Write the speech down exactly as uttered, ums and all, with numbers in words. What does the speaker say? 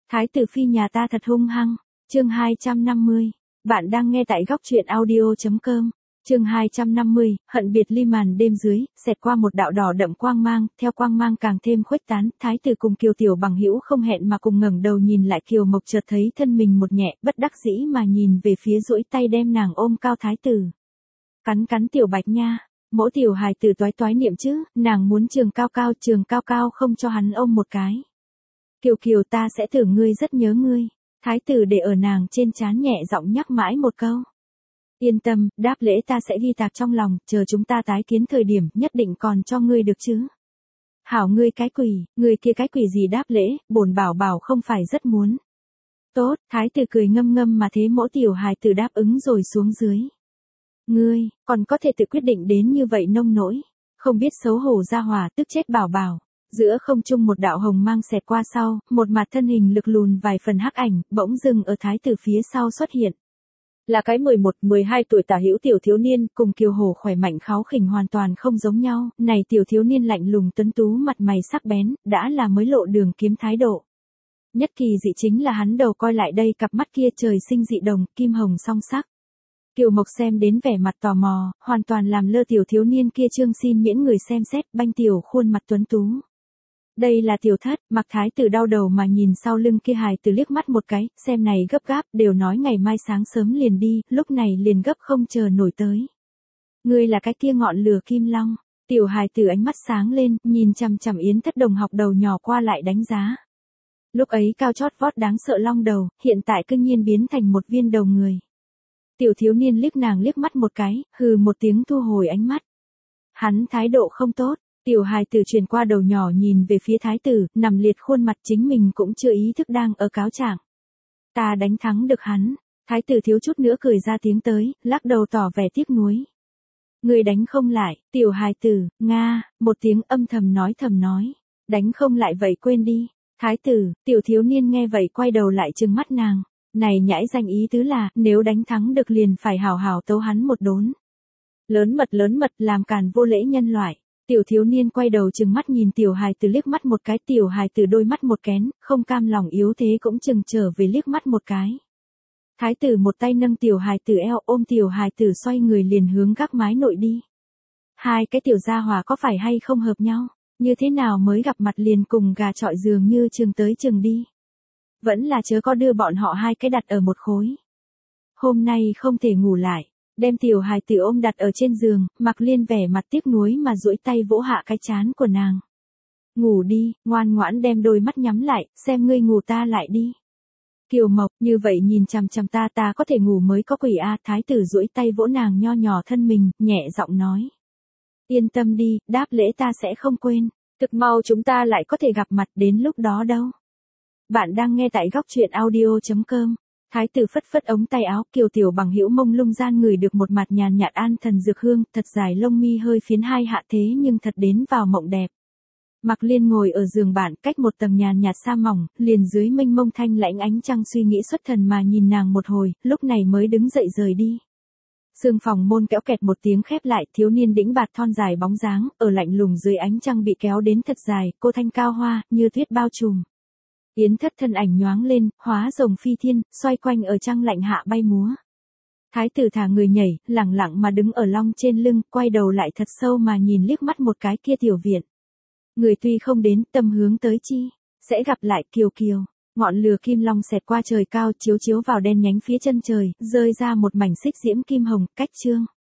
Thái tử phi nhà ta thật hung hăng. Chương hai trăm năm mươi. Bạn đang nghe tại góc truyện audio chấm com. Chương hai trăm năm mươi, hận biệt ly màn đêm dưới, xẹt qua một đạo đỏ đậm quang mang, theo quang mang càng thêm khuếch tán, thái tử cùng Kiều tiểu bằng hữu không hẹn mà cùng ngẩng đầu nhìn lại. Kiều Mộc chợt thấy thân mình một nhẹ, bất đắc dĩ mà nhìn về phía duỗi tay đem nàng ôm cao thái tử. Cắn cắn tiểu bạch nha, mỗi tiểu hài tử toái toái niệm chứ, nàng muốn trường cao cao, trường cao cao không cho hắn ôm một cái. Kiều Kiều ta sẽ thử ngươi rất nhớ ngươi. Thái tử để ở nàng trên trán nhẹ giọng nhắc mãi một câu. Yên tâm, đáp lễ ta sẽ ghi tạc trong lòng, chờ chúng ta tái kiến thời điểm nhất định còn cho ngươi được chứ. Hảo ngươi cái quỷ, ngươi kia cái quỷ gì đáp lễ, bổn bảo bảo không phải rất muốn. Tốt, thái tử cười ngâm ngâm mà thế mỗi tiểu hài tử đáp ứng rồi xuống dưới. Ngươi, còn có thể tự quyết định đến như vậy nông nỗi, không biết xấu hổ ra hòa tức chết bảo bảo. Giữa không trung một đạo hồng mang xẹt qua sau, một mặt thân hình lực lùn vài phần hắc ảnh, bỗng dưng ở thái tử phía sau xuất hiện. Là cái mười một mười hai tuổi tả hữu tiểu thiếu niên, cùng Kiều Hổ khỏe mạnh kháo khỉnh hoàn toàn không giống nhau, này tiểu thiếu niên lạnh lùng tuấn tú mặt mày sắc bén, đã là mới lộ đường kiếm thái độ. Nhất kỳ dị chính là hắn đầu coi lại đây cặp mắt kia trời sinh dị đồng, kim hồng song sắc. Kiều Mộc xem đến vẻ mặt tò mò, hoàn toàn làm lơ tiểu thiếu niên kia trương xin miễn người xem xét, banh tiểu khuôn mặt tuấn tú. Đây là tiểu thất, Mặc thái tử đau đầu mà nhìn sau lưng kia hài tử liếc mắt một cái, xem này gấp gáp, đều nói ngày mai sáng sớm liền đi, lúc này liền gấp không chờ nổi tới. Ngươi là cái kia ngọn lửa kim long, tiểu hài tử ánh mắt sáng lên, nhìn chằm chằm Yến Thất đồng học đầu nhỏ qua lại đánh giá. Lúc ấy cao chót vót đáng sợ long đầu, hiện tại cương nhiên biến thành một viên đầu người. Tiểu thiếu niên liếc nàng liếc mắt một cái, hừ một tiếng thu hồi ánh mắt. Hắn thái độ không tốt. Tiểu hài tử truyền qua đầu nhỏ nhìn về phía thái tử, nằm liệt khuôn mặt chính mình cũng chưa ý thức đang ở cáo trạng. Ta đánh thắng được hắn, thái tử thiếu chút nữa cười ra tiếng tới, lắc đầu tỏ vẻ tiếc nuối. Người đánh không lại, tiểu hài tử, nga, một tiếng âm thầm nói thầm nói, đánh không lại vậy quên đi. Thái tử, tiểu thiếu niên nghe vậy quay đầu lại trừng mắt nàng, này nhãi danh ý tứ là, nếu đánh thắng được liền phải hào hào tấu hắn một đốn. Lớn mật lớn mật làm càn vô lễ nhân loại. Tiểu thiếu niên quay đầu trừng mắt nhìn tiểu hài tử liếc mắt một cái, tiểu hài tử đôi mắt một kén, không cam lòng yếu thế cũng chừng trở về liếc mắt một cái. Thái tử một tay nâng tiểu hài tử eo ôm tiểu hài tử xoay người liền hướng gác mái nội đi. Hai cái tiểu gia hòa có phải hay không hợp nhau, như thế nào mới gặp mặt liền cùng gà chọi giường như chừng tới chừng đi. Vẫn là chớ có đưa bọn họ hai cái đặt ở một khối. Hôm nay không thể ngủ lại. Đem tiểu hài tử ôm đặt ở trên giường, Mặc Liên vẻ mặt tiếc nuối mà duỗi tay vỗ hạ cái trán của nàng. Ngủ đi, ngoan ngoãn đem đôi mắt nhắm lại, xem ngươi ngủ ta lại đi. Kiều Mộc, như vậy nhìn chằm chằm ta ta có thể ngủ mới có quỷ a. Thái tử duỗi tay vỗ nàng nho nhỏ thân mình, nhẹ giọng nói. Yên tâm đi, đáp lễ ta sẽ không quên, thực mau chúng ta lại có thể gặp mặt đến lúc đó đâu. Bạn đang nghe tại góc truyện audio chấm com. Thái tử phất phất ống tay áo, Kiều tiểu bằng hữu mông lung gian ngửi được một mặt nhàn nhạt an thần dược hương, thật dài lông mi hơi phiến hai hạ thế nhưng thật đến vào mộng đẹp. Mặc Liên ngồi ở giường bạn, cách một tầng nhàn nhạt sa mỏng, liền dưới mênh mông thanh lãnh ánh trăng suy nghĩ xuất thần mà nhìn nàng một hồi, lúc này mới đứng dậy rời đi. Sương phòng môn kéo kẹt một tiếng khép lại, thiếu niên đĩnh bạt thon dài bóng dáng, ở lạnh lùng dưới ánh trăng bị kéo đến thật dài, cô thanh cao hoa, như tuyết bao trùm. Yến Thất thân ảnh nhoáng lên, hóa rồng phi thiên, xoay quanh ở trăng lạnh hạ bay múa. Thái tử thả người nhảy, lẳng lặng mà đứng ở long trên lưng, quay đầu lại thật sâu mà nhìn liếc mắt một cái kia tiểu viện. Người tuy không đến, tâm hướng tới chi, sẽ gặp lại Kiều Kiều. Ngọn lửa kim long xẹt qua trời cao chiếu chiếu vào đen nhánh phía chân trời, rơi ra một mảnh xích diễm kim hồng, cách trương.